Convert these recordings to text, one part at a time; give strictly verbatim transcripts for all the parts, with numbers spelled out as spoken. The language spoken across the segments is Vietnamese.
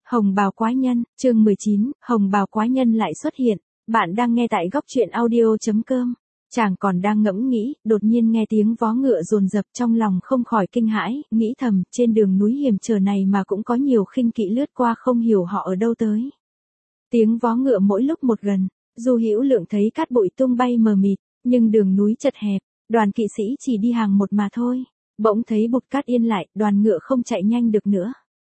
Hồng bào quái nhân, chương mười chín, Hồng bào quái nhân lại xuất hiện. Bạn đang nghe tại góc truyện audio chấm com. Chàng còn đang ngẫm nghĩ, đột nhiên nghe tiếng vó ngựa dồn dập, trong lòng không khỏi kinh hãi, nghĩ thầm, trên đường núi hiểm trở này mà cũng có nhiều khinh kỵ lướt qua, không hiểu họ ở đâu tới. Tiếng vó ngựa mỗi lúc một gần, Du Hữu Lượng thấy cát bụi tung bay mờ mịt, nhưng đường núi chật hẹp, đoàn kỵ sĩ chỉ đi hàng một mà thôi. Bỗng thấy bụt cát yên lại, đoàn ngựa không chạy nhanh được nữa.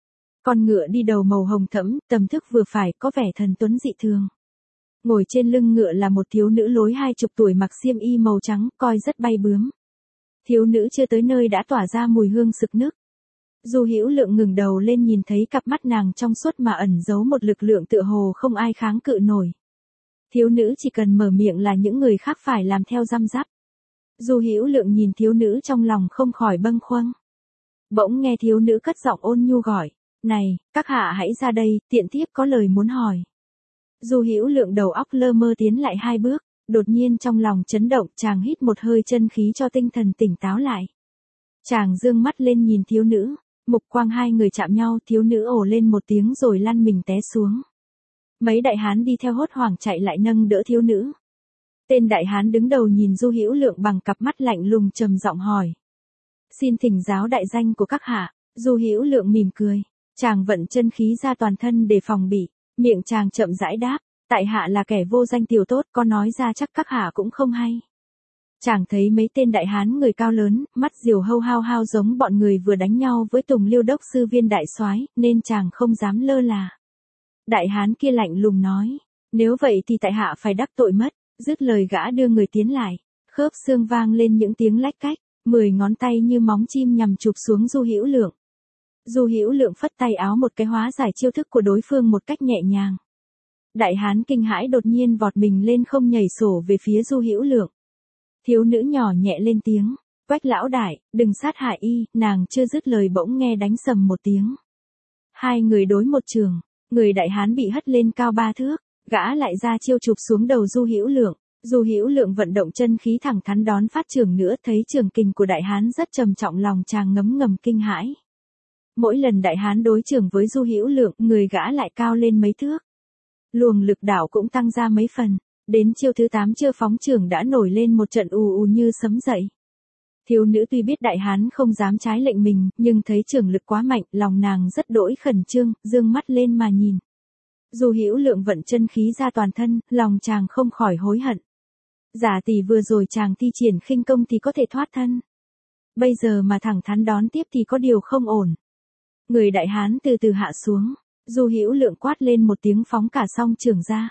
Con ngựa đi đầu màu hồng thẫm, tầm thước vừa phải, có vẻ thần tuấn dị thường. Ngồi trên lưng ngựa là một thiếu nữ lối hai chục tuổi, mặc xiêm y màu trắng, coi rất bay bướm. Thiếu nữ chưa tới nơi đã tỏa ra mùi hương sực nức. Du Hữu Lượng ngừng đầu lên nhìn thấy cặp mắt nàng trong suốt mà ẩn giấu một lực lượng tựa hồ không ai kháng cự nổi. Thiếu nữ chỉ cần mở miệng là những người khác phải làm theo răm rắp. Du Hữu Lượng nhìn thiếu nữ trong lòng không khỏi bâng khuâng. Bỗng nghe thiếu nữ cất giọng ôn nhu gọi, này, các hạ hãy ra đây, tiện thiếp có lời muốn hỏi. Du Hữu Lượng đầu óc lơ mơ tiến lại hai bước, đột nhiên trong lòng chấn động, chàng hít một hơi chân khí cho tinh thần tỉnh táo lại. Chàng dương mắt lên nhìn thiếu nữ, mục quang hai người chạm nhau, thiếu nữ ồ lên một tiếng rồi lăn mình té xuống. Mấy đại hán đi theo hốt hoảng chạy lại nâng đỡ thiếu nữ. Tên đại hán đứng đầu nhìn Du Hữu Lượng bằng cặp mắt lạnh lùng, trầm giọng hỏi: "Xin thỉnh giáo đại danh của các hạ." Du Hữu Lượng mỉm cười, chàng vận chân khí ra toàn thân để phòng bị, miệng chàng chậm rãi đáp: "Tại hạ là kẻ vô danh tiểu tốt, có nói ra chắc các hạ cũng không hay." Chàng thấy mấy tên đại hán người cao lớn, mắt diều hâu hao hao giống bọn người vừa đánh nhau với Tùng Liêu đốc sư Viên đại soái, nên chàng không dám lơ là. Đại hán kia lạnh lùng nói: "Nếu vậy thì tại hạ phải đắc tội mất." Dứt lời gã đưa người tiến lại, khớp xương vang lên những tiếng lách cách, mười ngón tay như móng chim nhằm chụp xuống Du Hữu Lượng. Du Hữu Lượng phất tay áo một cái hóa giải chiêu thức của đối phương một cách nhẹ nhàng. Đại hán kinh hãi đột nhiên vọt mình lên không, nhảy sổ về phía Du Hữu Lượng. Thiếu nữ nhỏ nhẹ lên tiếng: "Quách lão đại, đừng sát hại y." Nàng chưa dứt lời bỗng nghe đánh sầm một tiếng. Hai người đối một trường, người đại hán bị hất lên cao ba thước, gã lại ra chiêu chụp xuống đầu Du Hữu Lượng. Du Hữu Lượng vận động chân khí thẳng thắn đón phát trường nữa, thấy trường kình của đại hán rất trầm trọng, lòng chàng ngấm ngầm kinh hãi. Mỗi lần đại hán đối chưởng với Du Hữu Lượng, người gã lại cao lên mấy thước. Luồng lực đạo cũng tăng ra mấy phần, đến chiêu thứ tám chưa phóng chưởng đã nổi lên một trận ù ù như sấm dậy. Thiếu nữ tuy biết đại hán không dám trái lệnh mình, nhưng thấy chưởng lực quá mạnh, lòng nàng rất đỗi khẩn trương, dương mắt lên mà nhìn. Du Hữu Lượng vận chân khí ra toàn thân, lòng chàng không khỏi hối hận. Giả tỷ vừa rồi chàng thi triển khinh công thì có thể thoát thân. Bây giờ mà thẳng thắn đón tiếp thì có điều không ổn. Người đại hán từ từ hạ xuống, Du Hữu Lượng quát lên một tiếng phóng cả song chưởng ra.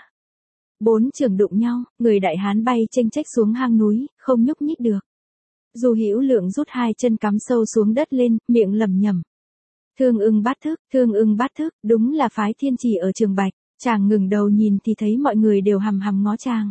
Bốn chưởng đụng nhau, người đại hán bay chênh chách xuống hang núi, không nhúc nhích được. Du Hữu Lượng rút hai chân cắm sâu xuống đất lên, miệng lẩm nhẩm: "Thương ưng bát thức, thương ưng bát thức." Đúng là phái thiên trì ở Trường Bạch. Chàng ngừng đầu nhìn thì thấy mọi người đều hằm hằm ngó chàng.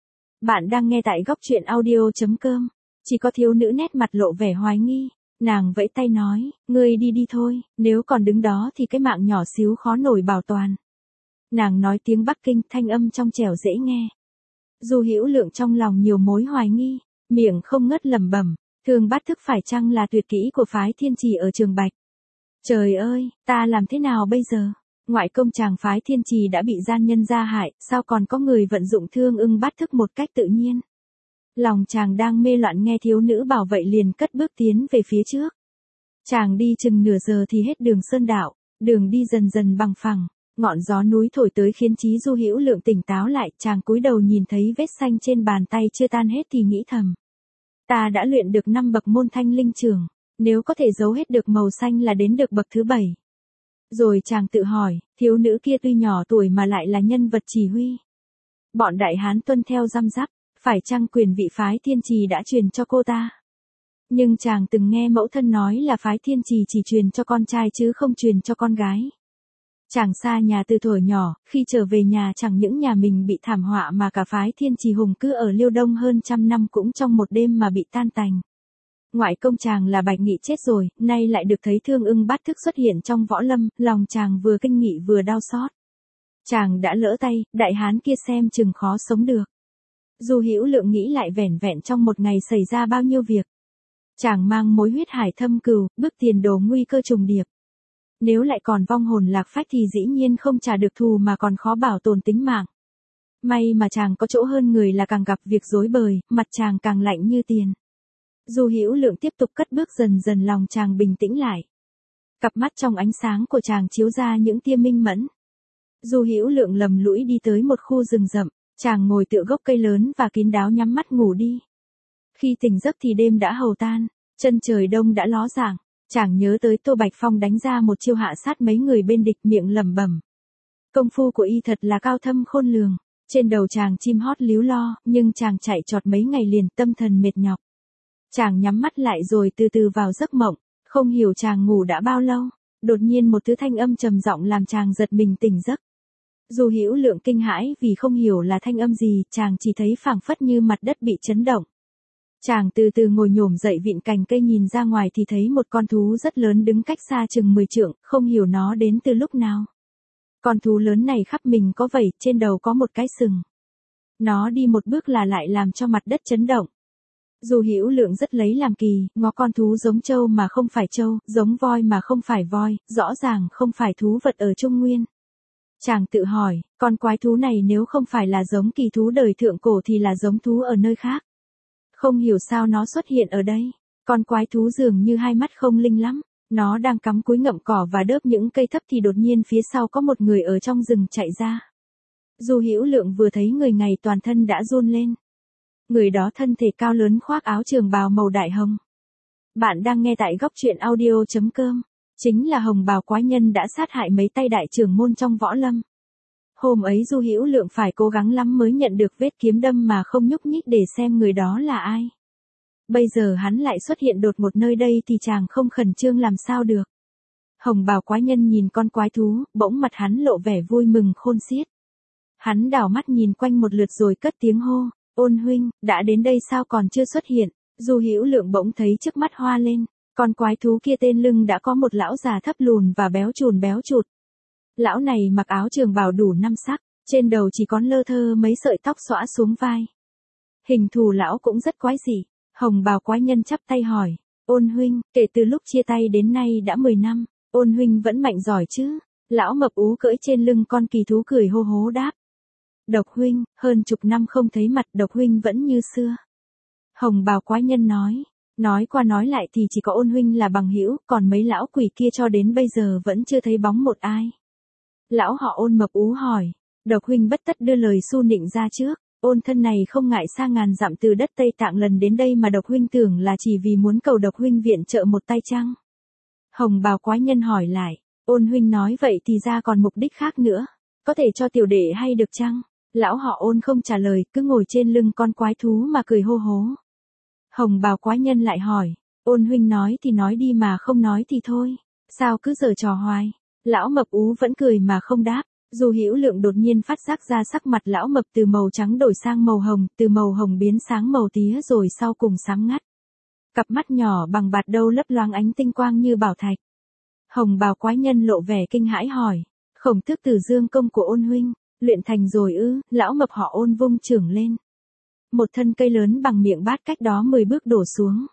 Bạn đang nghe tại góc truyện audio chấm com. Chỉ có thiếu nữ nét mặt lộ vẻ hoài nghi. Nàng vẫy tay nói: "Ngươi đi đi thôi, nếu còn đứng đó thì cái mạng nhỏ xíu khó nổi bảo toàn." Nàng nói tiếng Bắc Kinh, thanh âm trong trẻo dễ nghe. Du Hữu Lượng trong lòng nhiều mối hoài nghi, miệng không ngớt lẩm bẩm: "Thương bát thức phải chăng là tuyệt kỹ của phái thiên trì ở Trường Bạch? Trời ơi, ta làm thế nào bây giờ? Ngoại công chàng phái thiên trì đã bị gian nhân gia hại, sao còn có người vận dụng thương ưng bát thức một cách tự nhiên?" Lòng chàng đang mê loạn, nghe thiếu nữ bảo vậy liền cất bước tiến về phía trước. Chàng đi chừng nửa giờ thì hết đường sơn đạo, đường đi dần dần bằng phẳng, ngọn gió núi thổi tới khiến trí Du Hữu Lượng tỉnh táo lại, chàng cúi đầu nhìn thấy vết xanh trên bàn tay chưa tan hết thì nghĩ thầm: "Ta đã luyện được năm bậc môn thanh linh trường, nếu có thể giấu hết được màu xanh là đến được bậc thứ bảy." Rồi chàng tự hỏi, thiếu nữ kia tuy nhỏ tuổi mà lại là nhân vật chỉ huy. Bọn đại hán tuân theo răm rắp, phải chăng quyền vị phái thiên trì đã truyền cho cô ta? Nhưng chàng từng nghe mẫu thân nói là phái thiên trì chỉ truyền cho con trai chứ không truyền cho con gái. Chàng xa nhà từ thuở nhỏ, khi trở về nhà chẳng những nhà mình bị thảm họa mà cả phái thiên trì hùng cứ ở Liêu Đông hơn trăm năm cũng trong một đêm mà bị tan tành. Ngoại công chàng là Bạch Nghị chết rồi, nay lại được thấy thương ưng bát thức xuất hiện trong võ lâm, lòng chàng vừa kinh nghị vừa đau xót. Chàng đã lỡ tay, đại hán kia xem chừng khó sống được. Du Hữu Lượng nghĩ lại vẻn vẹn trong một ngày xảy ra bao nhiêu việc. Chàng mang mối huyết hải thâm cừu, bước tiền đồ nguy cơ trùng điệp. Nếu lại còn vong hồn lạc phách thì dĩ nhiên không trả được thù mà còn khó bảo tồn tính mạng. May mà chàng có chỗ hơn người là càng gặp việc rối bời, mặt chàng càng lạnh như tiền. Du Hữu Lượng tiếp tục cất bước, dần dần lòng chàng bình tĩnh lại. Cặp mắt trong ánh sáng của chàng chiếu ra những tia minh mẫn. Du Hữu Lượng lầm lũi đi tới một khu rừng rậm, chàng ngồi tựa gốc cây lớn và kín đáo nhắm mắt ngủ đi. Khi tỉnh giấc thì đêm đã hầu tan, chân trời đông đã ló dạng, chàng nhớ tới Tô Bạch Phong đánh ra một chiêu hạ sát mấy người bên địch, miệng lẩm bẩm. Công phu của y thật là cao thâm khôn lường. Trên đầu chàng chim hót líu lo, nhưng chàng chạy trọt mấy ngày liền, tâm thần mệt nhọc. Chàng nhắm mắt lại rồi từ từ vào giấc mộng, không hiểu chàng ngủ đã bao lâu, đột nhiên một thứ thanh âm trầm giọng làm chàng giật mình tỉnh giấc. Du Hữu Lượng kinh hãi vì không hiểu là thanh âm gì, chàng chỉ thấy phảng phất như mặt đất bị chấn động. Chàng từ từ ngồi nhổm dậy, vịn cành cây nhìn ra ngoài thì thấy một con thú rất lớn đứng cách xa chừng mười trượng, không hiểu nó đến từ lúc nào. Con thú lớn này khắp mình có vảy, trên đầu có một cái sừng. Nó đi một bước là lại làm cho mặt đất chấn động. Du Hữu Lượng rất lấy làm kỳ, ngó con thú giống trâu mà không phải trâu, giống voi mà không phải voi, rõ ràng không phải thú vật ở Trung Nguyên. Chàng tự hỏi, con quái thú này nếu không phải là giống kỳ thú đời thượng cổ thì là giống thú ở nơi khác. Không hiểu sao nó xuất hiện ở đây. Con quái thú dường như hai mắt không linh lắm. Nó đang cắm cúi ngậm cỏ và đớp những cây thấp thì đột nhiên phía sau có một người ở trong rừng chạy ra. Du Hữu Lượng vừa thấy người này toàn thân đã run lên. Người đó thân thể cao lớn, khoác áo trường bào màu đại hồng. Bạn đang nghe tại góc truyện audio chấm com. Chính là hồng bào quái nhân đã sát hại mấy tay đại trưởng môn trong võ lâm. Hôm ấy Du Hữu Lượng phải cố gắng lắm mới nhận được vết kiếm đâm mà không nhúc nhích để xem người đó là ai. Bây giờ hắn lại xuất hiện đột ngột nơi đây thì chàng không khẩn trương làm sao được. Hồng bào quái nhân nhìn con quái thú, bỗng mặt hắn lộ vẻ vui mừng khôn xiết. Hắn đảo mắt nhìn quanh một lượt rồi cất tiếng hô, Ôn huynh, đã đến đây sao còn chưa xuất hiện? Du Hữu Lượng bỗng thấy trước mắt hoa lên, con quái thú kia tên lưng đã có một lão già thấp lùn và béo chùn béo chụt. Lão này mặc áo trường bào đủ năm sắc, trên đầu chỉ có lơ thơ mấy sợi tóc xõa xuống vai. Hình thù lão cũng rất quái dị. Hồng bào quái nhân chắp tay hỏi, Ôn huynh, kể từ lúc chia tay đến nay đã mười năm, Ôn huynh vẫn mạnh giỏi chứ? Lão mập ú cưỡi trên lưng con kỳ thú cười hô hố đáp. Độc huynh, hơn chục năm không thấy mặt, Độc huynh vẫn như xưa. Hồng bào quái nhân nói, nói qua nói lại thì chỉ có Ôn huynh là bằng hữu, còn mấy lão quỷ kia cho đến bây giờ vẫn chưa thấy bóng một ai. Lão họ Ôn mập ú hỏi, Độc huynh bất tất đưa lời xu nịnh ra trước. Ôn thân này không ngại xa ngàn dặm từ đất Tây Tạng lần đến đây mà Độc huynh tưởng là chỉ vì muốn cầu Độc huynh viện trợ một tay chăng? Hồng bào quái nhân hỏi lại, Ôn huynh nói vậy thì ra còn mục đích khác nữa, có thể cho tiểu đệ hay được chăng? Lão họ Ôn không trả lời, cứ ngồi trên lưng con quái thú mà cười hô hố. Hồng bào quái nhân lại hỏi, Ôn huynh nói thì nói đi mà không nói thì thôi, sao cứ giở trò hoài? Lão mập ú vẫn cười mà không đáp. Du Hữu Lượng đột nhiên phát giác ra sắc mặt lão mập từ màu trắng đổi sang màu hồng, từ màu hồng biến sáng màu tía rồi sau cùng xám ngắt. Cặp mắt nhỏ bằng bạt đâu lấp loáng ánh tinh quang như bảo thạch. Hồng bào quái nhân lộ vẻ kinh hãi hỏi, Khổng Tước Tử Dương công của Ôn huynh, luyện thành rồi ư? Lão mập họ Ôn vung chưởng lên. Một thân cây lớn bằng miệng bát cách đó mười bước đổ xuống.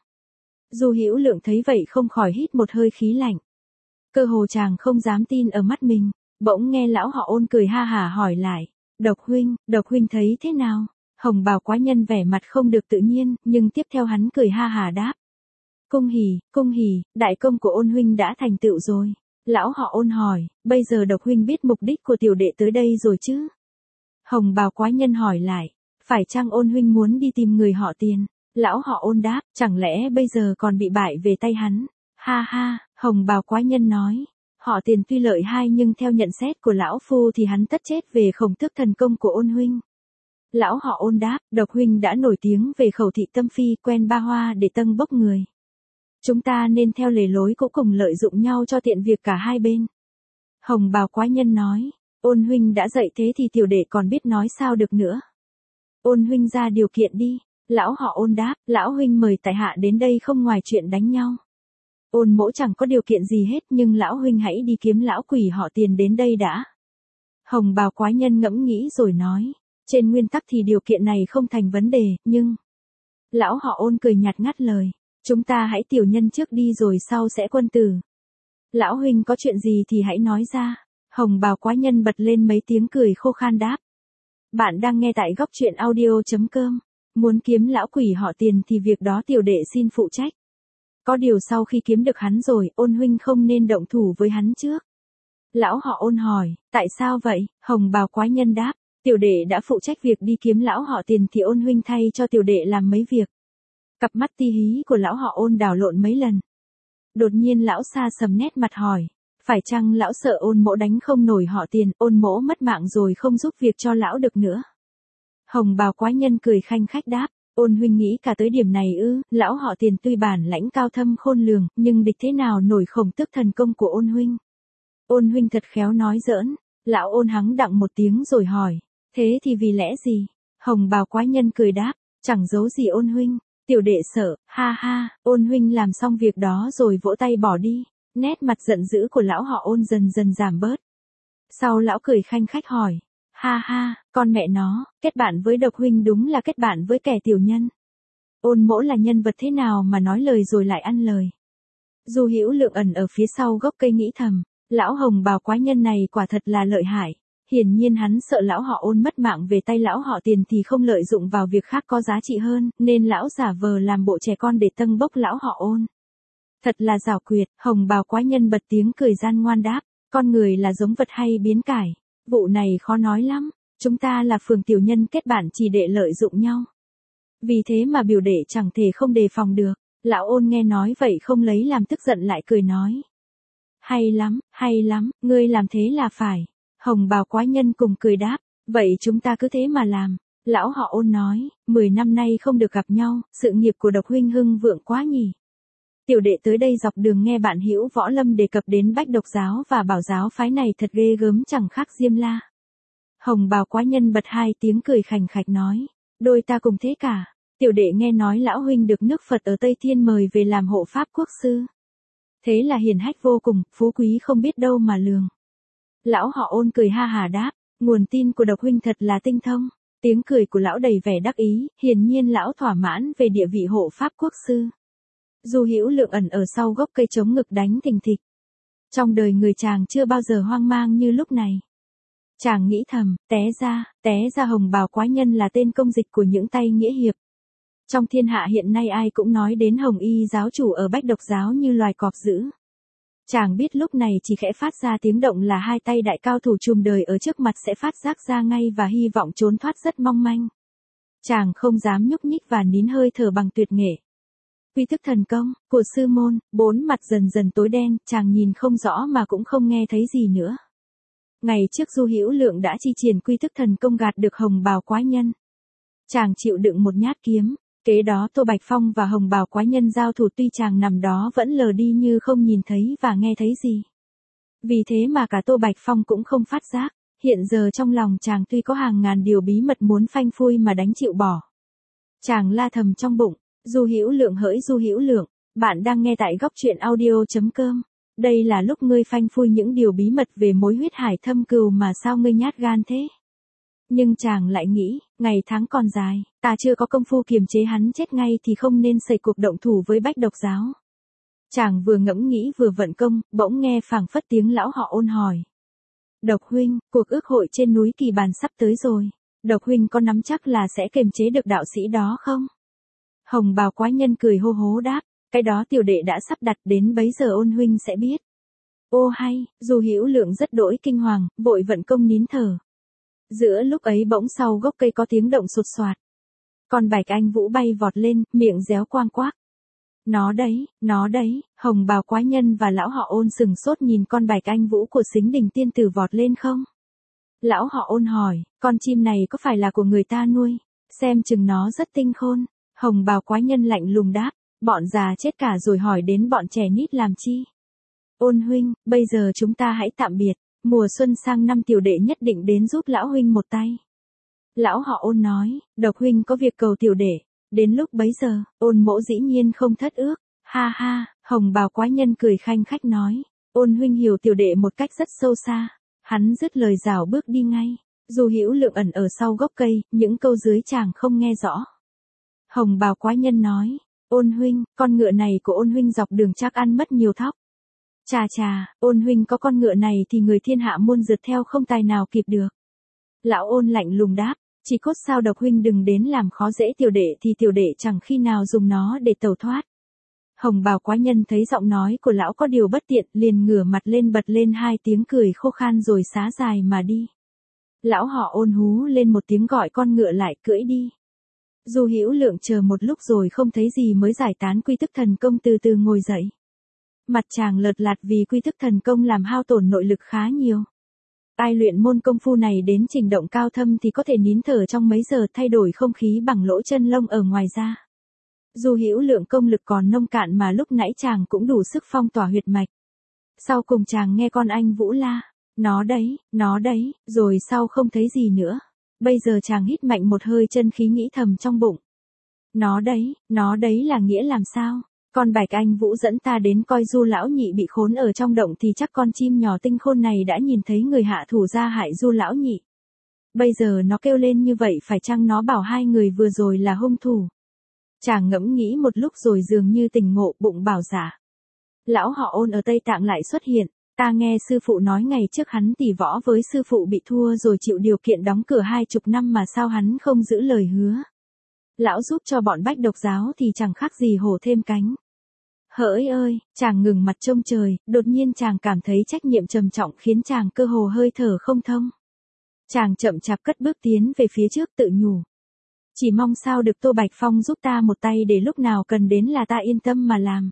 Du Hữu Lượng thấy vậy không khỏi hít một hơi khí lạnh. Cơ hồ chàng không dám tin ở mắt mình. Bỗng nghe lão họ Ôn cười ha hả hỏi lại, Độc huynh, Độc huynh thấy thế nào? Hồng bào quái nhân vẻ mặt không được tự nhiên, nhưng tiếp theo hắn cười ha hả đáp. Cung hỉ, cung hỉ, đại công của Ôn huynh đã thành tựu rồi. Lão họ Ôn hỏi, bây giờ Độc huynh biết mục đích của tiểu đệ tới đây rồi chứ? Hồng bào quái nhân hỏi lại, phải chăng Ôn huynh muốn đi tìm người họ Tiền? Lão họ Ôn đáp, chẳng lẽ bây giờ còn bị bại về tay hắn? Ha ha, Hồng bào quái nhân nói. Họ Tiền tuy lợi hai nhưng theo nhận xét của lão phu thì hắn tất chết về Khổng Tước thần công của Ôn huynh. Lão họ Ôn đáp, Độc huynh đã nổi tiếng về khẩu thị tâm phi, quen ba hoa để tâng bốc người. Chúng ta nên theo lề lối cũ cùng lợi dụng nhau cho tiện việc cả hai bên. Hồng bào quái nhân nói, Ôn huynh đã dạy thế thì tiểu đệ còn biết nói sao được nữa. Ôn huynh ra điều kiện đi. Lão họ Ôn đáp, lão huynh mời tại hạ đến đây không ngoài chuyện đánh nhau. Ôn mỗ chẳng có điều kiện gì hết nhưng lão huynh hãy đi kiếm lão quỷ họ Tiền đến đây đã. Hồng bào quái nhân ngẫm nghĩ rồi nói, trên nguyên tắc thì điều kiện này không thành vấn đề, nhưng... Lão họ Ôn cười nhạt ngắt lời, chúng ta hãy tiểu nhân trước đi rồi sau sẽ quân tử. Lão huynh có chuyện gì thì hãy nói ra. Hồng bào quái nhân bật lên mấy tiếng cười khô khan đáp. Bạn đang nghe tại góc truyện audio.com. Muốn kiếm lão quỷ họ Tiền thì việc đó tiểu đệ xin phụ trách. Có điều sau khi kiếm được hắn rồi, Ôn huynh không nên động thủ với hắn trước. Lão họ Ôn hỏi, tại sao vậy? Hồng bào quái nhân đáp, tiểu đệ đã phụ trách việc đi kiếm lão họ Tiền thì Ôn huynh thay cho tiểu đệ làm mấy việc. Cặp mắt ti hí của lão họ Ôn đảo lộn mấy lần. Đột nhiên lão xa sầm nét mặt hỏi, phải chăng lão sợ Ôn mỗ đánh không nổi họ Tiền, Ôn mỗ mất mạng rồi không giúp việc cho lão được nữa? Hồng bào quái nhân cười khanh khách đáp, Ôn huynh nghĩ cả tới điểm này ư? Lão họ Tiền tuy bản lãnh cao thâm khôn lường, nhưng địch thế nào nổi Khổng Tước thần công của Ôn huynh? Ôn huynh thật khéo nói giỡn. Lão Ôn hắng đặng một tiếng rồi hỏi, thế thì vì lẽ gì? Hồng bào quái nhân cười đáp, chẳng giấu gì Ôn huynh, tiểu đệ sợ. Ha ha. Ôn huynh làm xong việc đó rồi vỗ tay bỏ đi. Nét mặt giận dữ của lão họ Ôn dần dần giảm bớt. Sau lão cười khanh khách hỏi, ha ha, con mẹ nó, kết bạn với Độc huynh đúng là kết bạn với kẻ tiểu nhân. Ôn mỗ là nhân vật thế nào mà nói lời rồi lại ăn lời? Du Hữu Lượng ẩn ở phía sau gốc cây nghĩ thầm, lão hồng bào quái nhân này quả thật là lợi hại. Hiển nhiên hắn sợ lão họ Ôn mất mạng về tay lão họ Tiền thì không lợi dụng vào việc khác có giá trị hơn, nên lão giả vờ làm bộ trẻ con để tâng bốc lão họ Ôn. Thật là giảo quyệt. Hồng bào quái nhân bật tiếng cười gian ngoan đáp, con người là giống vật hay biến cải, vụ này khó nói lắm, chúng ta là phường tiểu nhân kết bạn chỉ để lợi dụng nhau. Vì thế mà biểu đệ chẳng thể không đề phòng được. Lão Ôn nghe nói vậy không lấy làm tức giận lại cười nói, hay lắm, hay lắm, ngươi làm thế là phải. Hồng bào quái nhân cùng cười đáp, vậy chúng ta cứ thế mà làm. Lão họ Ôn nói, mười năm nay không được gặp nhau, sự nghiệp của Độc huynh hưng vượng quá nhỉ. Tiểu đệ tới đây dọc đường nghe bạn Hữu Võ Lâm đề cập đến Bách Độc giáo và bảo giáo phái này thật ghê gớm chẳng khác Diêm La. Hồng bào quái nhân bật hai tiếng cười khành khạch nói, đôi ta cùng thế cả. Tiểu đệ nghe nói lão huynh được nước Phật ở Tây Thiên mời về làm hộ pháp quốc sư. Thế là hiển hách vô cùng, phú quý không biết đâu mà lường. Lão họ Ôn cười ha hà đáp, nguồn tin của Độc huynh thật là tinh thông. Tiếng cười của lão đầy vẻ đắc ý, hiển nhiên lão thỏa mãn về địa vị hộ pháp quốc sư. Du Hữu Lượng ẩn ở sau gốc cây chống ngực đánh thình thịch. Trong đời người chàng chưa bao giờ hoang mang như lúc này. Chàng nghĩ thầm, té ra, té ra hồng bào quái nhân là tên công dịch của những tay nghĩa hiệp. Trong thiên hạ hiện nay ai cũng nói đến Hồng Y giáo chủ ở Bách Độc giáo như loài cọp dữ. Chàng biết lúc này chỉ khẽ phát ra tiếng động là hai tay đại cao thủ trùm đời ở trước mặt sẽ phát giác ra ngay và hy vọng trốn thoát rất mong manh. Chàng không dám nhúc nhích và nín hơi thở bằng tuyệt nghệ. Quy thức thần công của sư môn, bốn mặt dần dần tối đen, chàng nhìn không rõ mà cũng không nghe thấy gì nữa. Ngày trước Du Hữu Lượng đã chi triển quy thức thần công gạt được hồng bào quái nhân. Chàng chịu đựng một nhát kiếm, kế đó Tô Bạch Phong và hồng bào quái nhân giao thủ tuy chàng nằm đó vẫn lờ đi như không nhìn thấy và nghe thấy gì. Vì thế mà cả Tô Bạch Phong cũng không phát giác, hiện giờ trong lòng chàng tuy có hàng ngàn điều bí mật muốn phanh phui mà đánh chịu bỏ. Chàng la thầm trong bụng, Du Hữu Lượng hỡi Du Hữu Lượng, bạn đang nghe tại góc truyện audio.com. Đây là lúc ngươi phanh phui những điều bí mật về mối huyết hải thâm cừu mà sao ngươi nhát gan thế? Nhưng chàng lại nghĩ, ngày tháng còn dài, ta chưa có công phu kiềm chế hắn chết ngay thì không nên xảy cuộc động thủ với Bách Độc giáo. Chàng vừa ngẫm nghĩ vừa vận công, bỗng nghe phảng phất tiếng lão họ Ôn hỏi. Độc huynh, cuộc ước hội trên núi Kỳ Bàn sắp tới rồi. Độc huynh có nắm chắc là sẽ kiềm chế được đạo sĩ đó không? Hồng bào quái nhân cười hô hố đáp, cái đó tiểu đệ đã sắp đặt đến bấy giờ Ôn huynh sẽ biết. Ô hay, Du Hữu Lượng rất đỗi kinh hoàng, vội vận công nín thở. Giữa lúc ấy bỗng sau gốc cây có tiếng động sột soạt. Con Bạch Anh Vũ bay vọt lên, miệng réo quang quác. Nó đấy, nó đấy. Hồng bào quái nhân và lão họ Ôn sừng sốt nhìn con Bạch Anh Vũ của Sính Đình tiên tử vọt lên không? Lão họ Ôn hỏi, con chim này có phải là của người ta nuôi? Xem chừng nó rất tinh khôn. Hồng bào quái nhân lạnh lùng đáp, bọn già chết cả rồi hỏi đến bọn trẻ nít làm chi? Ôn huynh, bây giờ chúng ta hãy tạm biệt, mùa xuân sang năm tiểu đệ nhất định đến giúp lão huynh một tay. Lão họ Ôn nói, Độc huynh có việc cầu tiểu đệ, đến lúc bấy giờ, Ôn mỗ dĩ nhiên không thất ước. Ha ha, hồng bào quái nhân cười khanh khách nói, Ôn huynh hiểu tiểu đệ một cách rất sâu xa. Hắn dứt lời rảo bước đi ngay. Du Hữu Lượng ẩn ở sau gốc cây, những câu dưới chàng không nghe rõ. Hồng bào quái nhân nói, Ôn huynh, con ngựa này của Ôn huynh dọc đường chắc ăn mất nhiều thóc. Chà chà, Ôn huynh có con ngựa này thì người thiên hạ muôn rượt theo không tài nào kịp được. Lão Ôn lạnh lùng đáp, chỉ cốt sao độc huynh đừng đến làm khó dễ tiểu đệ thì tiểu đệ chẳng khi nào dùng nó để tẩu thoát. Hồng bào quái nhân thấy giọng nói của lão có điều bất tiện, liền ngửa mặt lên bật lên hai tiếng cười khô khan rồi xá dài mà đi. Lão họ Ôn hú lên một tiếng gọi con ngựa lại cưỡi đi. Du Hữu Lượng chờ một lúc rồi không thấy gì mới giải tán quy tức thần công từ từ ngồi dậy. Mặt chàng lợt lạt vì quy tức thần công làm hao tổn nội lực khá nhiều. Ai luyện môn công phu này đến trình độ cao thâm thì có thể nín thở trong mấy giờ thay đổi không khí bằng lỗ chân lông ở ngoài ra. Du Hữu Lượng công lực còn nông cạn mà lúc nãy chàng cũng đủ sức phong tỏa huyệt mạch. Sau cùng chàng nghe con anh Vũ la, nó đấy, nó đấy, rồi sau không thấy gì nữa. Bây giờ chàng hít mạnh một hơi chân khí nghĩ thầm trong bụng. Nó đấy, nó đấy là nghĩa làm sao? Con Bạch Anh Vũ dẫn ta đến coi Du lão nhị bị khốn ở trong động thì chắc con chim nhỏ tinh khôn này đã nhìn thấy người hạ thủ ra hại Du lão nhị. Bây giờ nó kêu lên như vậy phải chăng nó bảo hai người vừa rồi là hung thủ? Chàng ngẫm nghĩ một lúc rồi dường như tỉnh ngộ, bụng bảo dạ. Lão họ Ôn ở Tây Tạng lại xuất hiện, ta nghe sư phụ nói ngày trước hắn tỉ võ với sư phụ bị thua rồi chịu điều kiện đóng cửa hai chục năm mà sao hắn không giữ lời hứa. Lão giúp cho bọn Bách Độc giáo thì chẳng khác gì hổ thêm cánh. Hỡi ơi, chàng ngừng mặt trông trời, đột nhiên chàng cảm thấy trách nhiệm trầm trọng khiến chàng cơ hồ hơi thở không thông. Chàng chậm chạp cất bước tiến về phía trước tự nhủ. Chỉ mong sao được Tô Bạch Phong giúp ta một tay để lúc nào cần đến là ta yên tâm mà làm.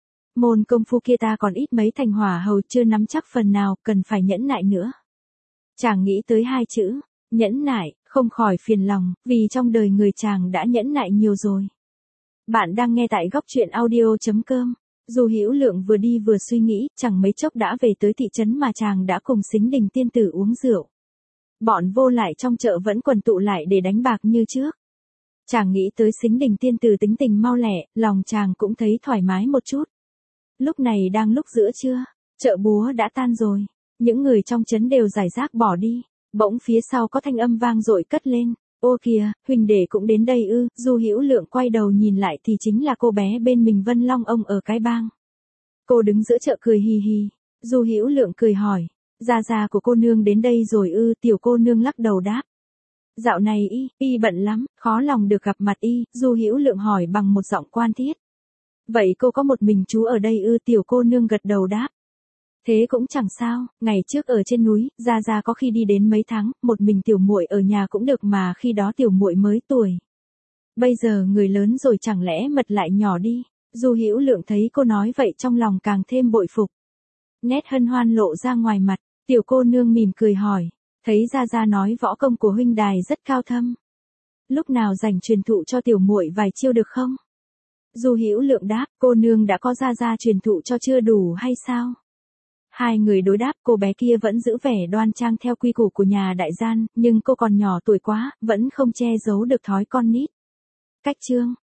Môn công phu kia ta còn ít mấy thành hỏa hầu chưa nắm chắc phần nào, cần phải nhẫn nại nữa. Chàng nghĩ tới hai chữ, nhẫn nại, không khỏi phiền lòng, vì trong đời người chàng đã nhẫn nại nhiều rồi. Bạn đang nghe tại góc truyện audio chấm com. Du Hữu Lượng vừa đi vừa suy nghĩ, chẳng mấy chốc đã về tới thị trấn mà chàng đã cùng Sính Đình tiên tử uống rượu. Bọn vô lại trong chợ vẫn quần tụ lại để đánh bạc như trước. Chàng nghĩ tới Sính Đình tiên tử tính tình mau lẹ, lòng chàng cũng thấy thoải mái một chút. Lúc này đang lúc giữa trưa, chợ búa đã tan rồi, những người trong trấn đều giải rác bỏ đi, bỗng phía sau có thanh âm vang dội cất lên, ô kìa, huynh đệ cũng đến đây ư? Du Hữu Lượng quay đầu nhìn lại thì chính là cô bé bên mình Vân Long ông ở cái bang. Cô đứng giữa chợ cười hì hì, Du Hữu Lượng cười hỏi, gia gia của cô nương đến đây rồi ư? Tiểu cô nương lắc đầu đáp, dạo này y, y bận lắm, khó lòng được gặp mặt y. Du Hữu Lượng hỏi bằng một giọng quan thiết. Vậy cô có một mình chú ở đây ư? Tiểu cô nương gật đầu đáp. Thế cũng chẳng sao, ngày trước ở trên núi, gia gia có khi đi đến mấy tháng, một mình tiểu muội ở nhà cũng được mà khi đó tiểu muội mới tuổi. Bây giờ người lớn rồi chẳng lẽ mật lại nhỏ đi? Du Hữu Lượng thấy cô nói vậy trong lòng càng thêm bội phục. Nét hân hoan lộ ra ngoài mặt, tiểu cô nương mỉm cười hỏi, thấy gia gia nói võ công của huynh đài rất cao thâm. Lúc nào rảnh truyền thụ cho tiểu muội vài chiêu được không? Du Hữu Lượng đáp, cô nương đã có gia gia truyền thụ cho chưa đủ hay sao? Hai người đối đáp, cô bé kia vẫn giữ vẻ đoan trang theo quy củ của nhà đại gian, nhưng cô còn nhỏ tuổi quá, vẫn không che giấu được thói con nít. Cách chương